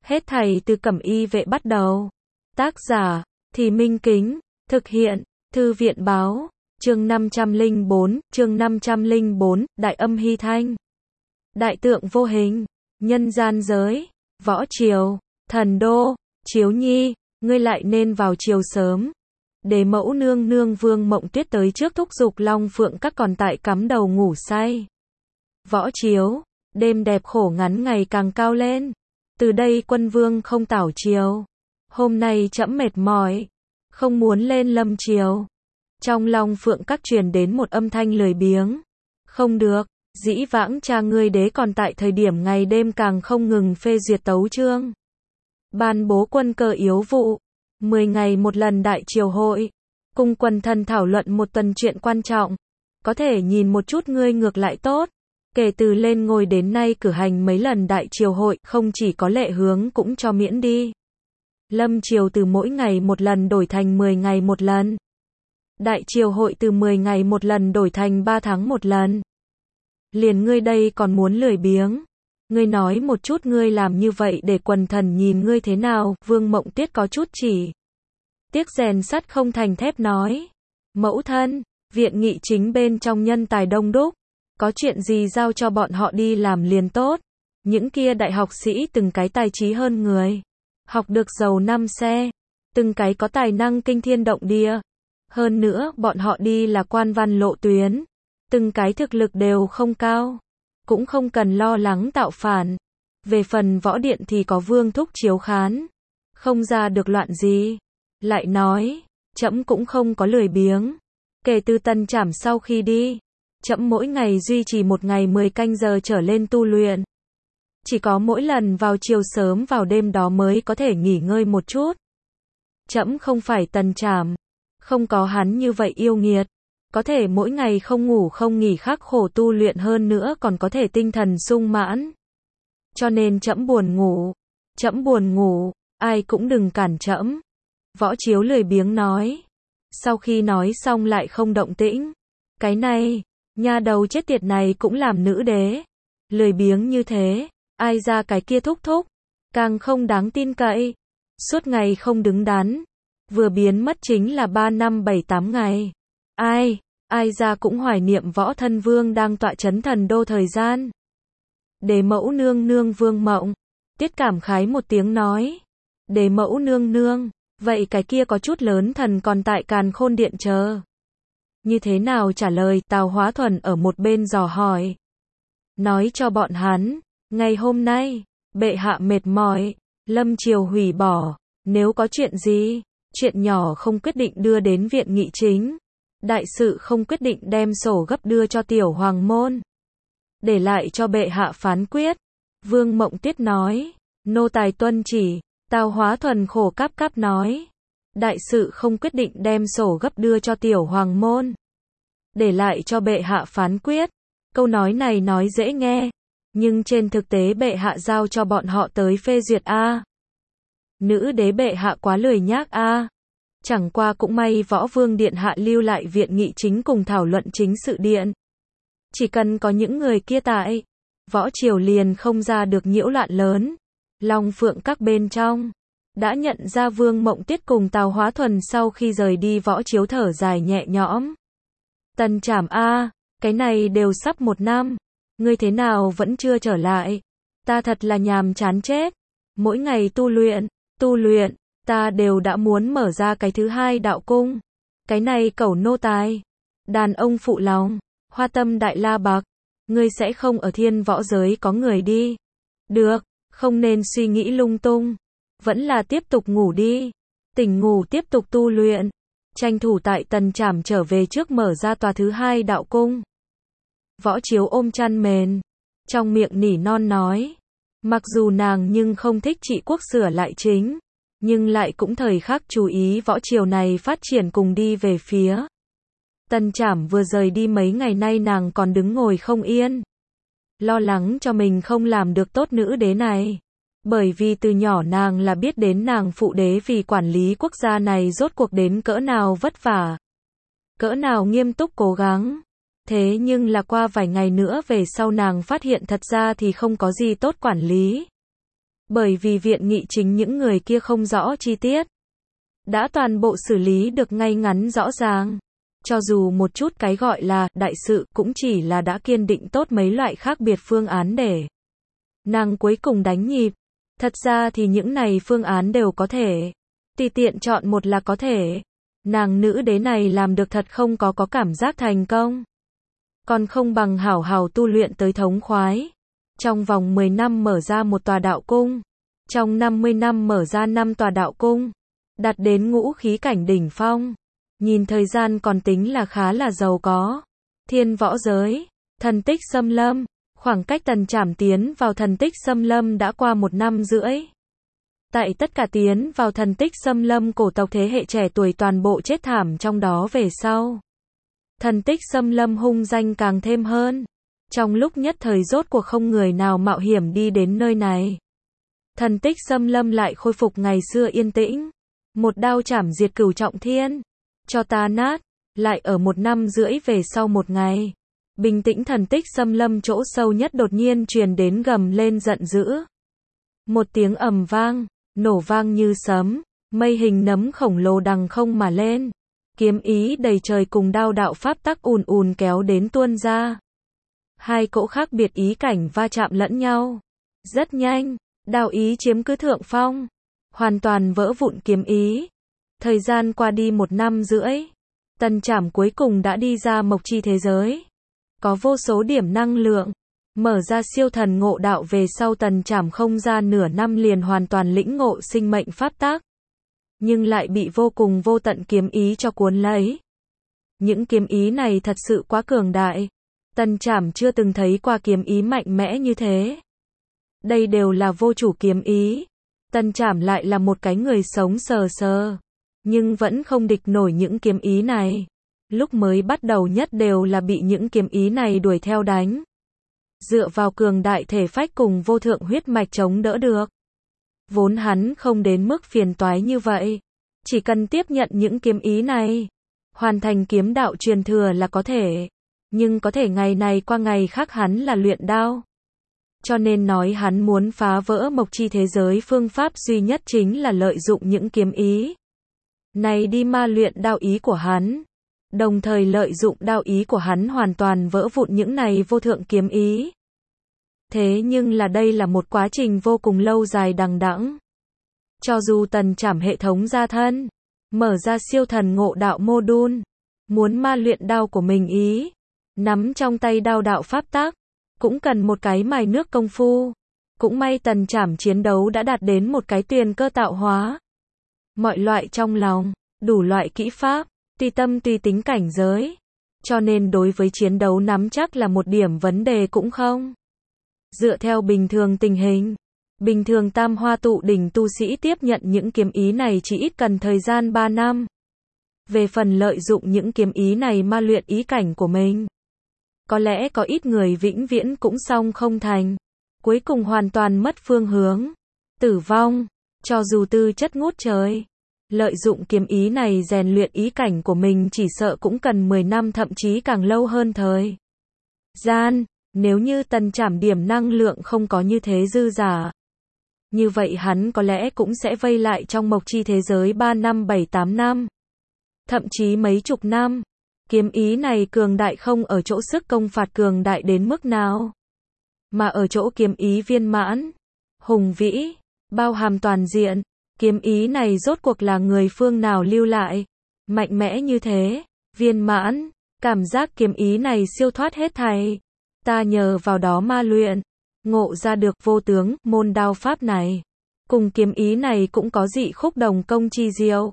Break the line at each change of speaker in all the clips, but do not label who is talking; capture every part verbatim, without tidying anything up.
Hết thảy từ Cẩm Y vệ bắt đầu. Tác giả, Thì Minh Kính, thực hiện, Thư viện Báo, chương năm trăm lẻ bốn, chương năm trăm lẻ bốn, Đại Âm Hy Thanh. Đại tượng vô hình, nhân gian giới, võ triều, thần đô, Chiếu Nhi, ngươi lại nên vào triều sớm. Đế mẫu nương nương Vương Mộng Tuyết tới trước thúc giục Long Phượng các còn tại cắm đầu ngủ say. Võ chiếu, đêm đẹp khổ ngắn ngày càng cao lên. Từ đây quân vương không tảo triều. Hôm nay trẫm mệt mỏi, không muốn lên lâm triều. Trong Long Phượng các truyền đến một âm thanh lười biếng. Không được, dĩ vãng cha ngươi đế còn tại thời điểm ngày đêm càng không ngừng phê duyệt tấu chương. Ban bố quân cơ yếu vụ. Mười ngày một lần đại triều hội. Cùng quần thần thảo luận một tuần chuyện quan trọng. Có thể nhìn một chút ngươi ngược lại tốt. Kể từ lên ngôi đến nay cử hành mấy lần đại triều hội, không chỉ có lệ hướng cũng cho miễn đi. Lâm triều từ mỗi ngày một lần đổi thành mười ngày một lần. Đại triều hội từ mười ngày một lần đổi thành ba tháng một lần. Liền ngươi đây còn muốn lười biếng. Ngươi nói một chút ngươi làm như vậy để quần thần nhìn ngươi thế nào, Vương Mộng Tuyết có chút chỉ. Tiếc rèn sắt không thành thép nói. Mẫu thân, viện nghị chính bên trong nhân tài đông đúc. Có chuyện gì giao cho bọn họ đi làm liền tốt. Những kia đại học sĩ từng cái tài trí hơn người. Học được giàu năm xe. Từng cái có tài năng kinh thiên động địa. Hơn nữa, bọn họ đi là quan văn lộ tuyến. Từng cái thực lực đều không cao. Cũng không cần lo lắng tạo phản. Về phần võ điện thì có Vương thúc chiếu khán. Không ra được loạn gì. Lại nói, trẫm cũng không có lười biếng. Kể từ Tần Trảm sau khi đi, trẫm mỗi ngày duy trì một ngày mười canh giờ trở lên tu luyện. Chỉ có mỗi lần vào chiều sớm vào đêm đó mới có thể nghỉ ngơi một chút. Trẫm không phải Tần Trảm. Không có hắn như vậy yêu nghiệt. Có thể mỗi ngày không ngủ không nghỉ khắc khổ tu luyện hơn nữa còn có thể tinh thần sung mãn. Cho nên trẫm buồn ngủ. Trẫm buồn ngủ, ai cũng đừng cản trẫm. Võ Chiếu lười biếng nói. Sau khi nói xong lại không động tĩnh. Cái này, nha đầu chết tiệt này cũng làm nữ đế. Lười biếng như thế, ai ra cái kia thúc thúc. Càng không đáng tin cậy. Suốt ngày không đứng đắn. Vừa biến mất chính là ba năm bảy tám ngày. Ai, ai ra cũng hoài niệm võ thân vương đang tọa chấn thần đô thời gian. Đế mẫu nương nương Vương Mộng Tiết cảm khái một tiếng nói. Đế mẫu nương nương, vậy cái kia có chút lớn thần còn tại Càn Khôn Điện chờ. Như thế nào trả lời, Tào Hóa Thuần ở một bên dò hỏi. Nói cho bọn hắn, ngày hôm nay, bệ hạ mệt mỏi, lâm triều hủy bỏ, nếu có chuyện gì, chuyện nhỏ không quyết định đưa đến viện nghị chính. Đại sự không quyết định đem sổ gấp đưa cho tiểu hoàng môn. Để lại cho bệ hạ phán quyết. Vương Mộng Tuyết nói. Nô tài tuân chỉ. Tào Hóa Thuần khổ cáp cáp nói. Đại sự không quyết định đem sổ gấp đưa cho tiểu hoàng môn. Để lại cho bệ hạ phán quyết. Câu nói này nói dễ nghe. Nhưng trên thực tế bệ hạ giao cho bọn họ tới phê duyệt a. Nữ đế bệ hạ quá lười nhác a. Chẳng qua cũng may võ vương điện hạ lưu lại viện nghị chính cùng thảo luận chính sự điện. Chỉ cần có những người kia tại, võ triều liền không ra được nhiễu loạn lớn. Long Phượng các bên trong, đã nhận ra Vương Mộng Tuyết cùng Tào Hóa Thuần sau khi rời đi võ chiếu thở dài nhẹ nhõm. Tần Trảm a, cái này đều sắp một năm. Ngươi thế nào vẫn chưa trở lại? Ta thật là nhàm chán chết. Mỗi ngày tu luyện, tu luyện. Ta đều đã muốn mở ra cái thứ hai đạo cung. Cái này cẩu nô tài. Đàn ông phụ lòng. Hoa tâm đại la bạc. Ngươi sẽ không ở thiên võ giới có người đi. Được, không nên suy nghĩ lung tung. Vẫn là tiếp tục ngủ đi. Tỉnh ngủ tiếp tục tu luyện. Tranh thủ tại Tần Trảm trở về trước mở ra tòa thứ hai đạo cung. Võ Chiếu ôm chăn mền. Trong miệng nỉ non nói. Mặc dù nàng nhưng không thích trị quốc sửa lại chính. Nhưng lại cũng thời khắc chú ý võ triều này phát triển cùng đi về phía. Tần Trảm vừa rời đi mấy ngày nay nàng còn đứng ngồi không yên. Lo lắng cho mình không làm được tốt nữ đế này. Bởi vì từ nhỏ nàng là biết đến nàng phụ đế vì quản lý quốc gia này rốt cuộc đến cỡ nào vất vả. Cỡ nào nghiêm túc cố gắng. Thế nhưng là qua vài ngày nữa về sau nàng phát hiện thật ra thì không có gì tốt quản lý. Bởi vì viện nghị chính những người kia không rõ chi tiết, đã toàn bộ xử lý được ngay ngắn rõ ràng. Cho dù một chút cái gọi là đại sự cũng chỉ là đã kiên định tốt mấy loại khác biệt phương án để nàng cuối cùng đánh nhịp. Thật ra thì những này phương án đều có thể, tùy tiện chọn một là có thể. Nàng nữ đế này làm được thật không có có cảm giác thành công. Còn không bằng hảo hảo tu luyện tới thống khoái. Trong vòng mười năm mở ra một tòa đạo cung. Trong năm mươi năm mở ra năm tòa đạo cung. Đạt đến ngũ khí cảnh đỉnh phong. Nhìn thời gian còn tính là khá là giàu có. Thiên võ giới, thần tích xâm lâm. Khoảng cách Tần Trảm tiến vào thần tích xâm lâm đã qua một năm rưỡi. Tại tất cả tiến vào thần tích xâm lâm cổ tộc thế hệ trẻ tuổi toàn bộ chết thảm trong đó về sau. Thần tích xâm lâm hung danh càng thêm hơn. Trong lúc nhất thời rốt cuộc không người nào mạo hiểm đi đến nơi này. Thần tích xâm lâm lại khôi phục ngày xưa yên tĩnh. Một đao chảm diệt cửu trọng thiên. Cho ta nát. Lại ở một năm rưỡi về sau một ngày. Bình tĩnh thần tích xâm lâm chỗ sâu nhất đột nhiên truyền đến gầm lên giận dữ. Một tiếng ầm vang, nổ vang như sấm, mây hình nấm khổng lồ đằng không mà lên. Kiếm ý đầy trời cùng đao đạo pháp tắc ùn ùn kéo đến tuôn ra. Hai cỗ khác biệt ý cảnh va chạm lẫn nhau. Rất nhanh, đao ý chiếm cứ thượng phong. Hoàn toàn vỡ vụn kiếm ý. Thời gian qua đi một năm rưỡi. Tần Trảm cuối cùng đã đi ra mộc chi thế giới. Có vô số điểm năng lượng. Mở ra siêu thần ngộ đạo về sau Tần Trảm không ra nửa năm liền hoàn toàn lĩnh ngộ sinh mệnh pháp tắc. Nhưng lại bị vô cùng vô tận kiếm ý cho cuốn lấy. Những kiếm ý này thật sự quá cường đại. Tần Trảm chưa từng thấy qua kiếm ý mạnh mẽ như thế. Đây đều là vô chủ kiếm ý. Tần Trảm lại là một cái người sống sờ sờ. Nhưng vẫn không địch nổi những kiếm ý này. Lúc mới bắt đầu nhất đều là bị những kiếm ý này đuổi theo đánh. Dựa vào cường đại thể phách cùng vô thượng huyết mạch chống đỡ được. Vốn hắn không đến mức phiền toái như vậy. Chỉ cần tiếp nhận những kiếm ý này. Hoàn thành kiếm đạo truyền thừa là có thể. Nhưng có thể ngày này qua ngày khác hắn là luyện đao. Cho nên nói hắn muốn phá vỡ mộc chi thế giới phương pháp duy nhất chính là lợi dụng những kiếm ý này đi ma luyện đao ý của hắn. Đồng thời lợi dụng đao ý của hắn hoàn toàn vỡ vụn những này vô thượng kiếm ý. Thế nhưng là đây là một quá trình vô cùng lâu dài đằng đẵng. Cho dù Tần Trảm hệ thống gia thân, mở ra siêu thần ngộ đạo mô đun, muốn ma luyện đao của mình ý, nắm trong tay đao đạo pháp tắc, cũng cần một cái mài nước công phu. Cũng may Tần Trảm chiến đấu đã đạt đến một cái tuyền cơ tạo hóa. Mọi loại trong lòng, đủ loại kỹ pháp, tùy tâm tùy tính cảnh giới. Cho nên đối với chiến đấu nắm chắc là một điểm vấn đề cũng không. Dựa theo bình thường tình hình, bình thường tam hoa tụ đỉnh tu sĩ tiếp nhận những kiếm ý này chỉ ít cần thời gian ba năm. Về phần lợi dụng những kiếm ý này ma luyện ý cảnh của mình, có lẽ có ít người vĩnh viễn cũng xong không thành. Cuối cùng hoàn toàn mất phương hướng, tử vong, cho dù tư chất ngút trời. Lợi dụng kiếm ý này rèn luyện ý cảnh của mình chỉ sợ cũng cần mười năm thậm chí càng lâu hơn thời gian. Nếu như Tần Trảm điểm năng lượng không có như thế dư giả, như vậy hắn có lẽ cũng sẽ vây lại trong mộc chi thế giới ba năm bảy tám năm. Thậm chí mấy chục năm. Kiếm ý này cường đại không ở chỗ sức công phạt cường đại đến mức nào, mà ở chỗ kiếm ý viên mãn, hùng vĩ, bao hàm toàn diện. Kiếm ý này rốt cuộc là người phương nào lưu lại, mạnh mẽ như thế, viên mãn, cảm giác kiếm ý này siêu thoát hết thảy. Ta nhờ vào đó ma luyện, ngộ ra được vô tướng, môn đao pháp này. Cùng kiếm ý này cũng có dị khúc đồng công chi diệu.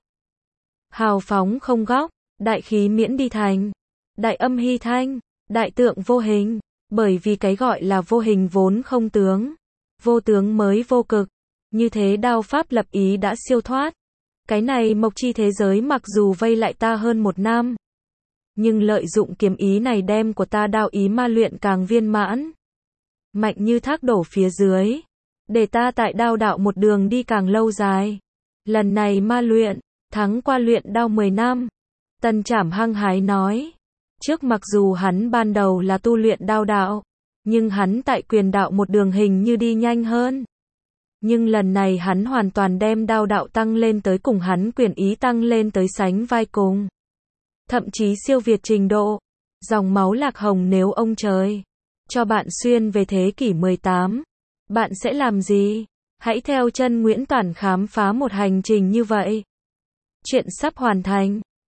Hào phóng không góc, đại khí miễn đi thành, đại âm hy thanh, đại tượng vô hình. Bởi vì cái gọi là vô hình vốn không tướng, vô tướng mới vô cực. Như thế đao pháp lập ý đã siêu thoát. Cái này mộc chi thế giới mặc dù vây lại ta hơn một năm, nhưng lợi dụng kiếm ý này đem của ta đao ý ma luyện càng viên mãn. Mạnh như thác đổ phía dưới. Để ta tại đao đạo một đường đi càng lâu dài. Lần này ma luyện, thắng qua luyện đao mười năm. Tần Trảm hăng hái nói. Trước mặc dù hắn ban đầu là tu luyện đao đạo, nhưng hắn tại quyền đạo một đường hình như đi nhanh hơn. Nhưng lần này hắn hoàn toàn đem đao đạo tăng lên tới cùng hắn quyền ý tăng lên tới sánh vai cùng. Thậm chí siêu việt trình độ. Dòng máu Lạc Hồng nếu ông trời cho bạn xuyên về thế kỷ mười tám, bạn sẽ làm gì? Hãy theo chân Nguyễn Toản khám phá một hành trình như vậy. Chuyện sắp hoàn thành.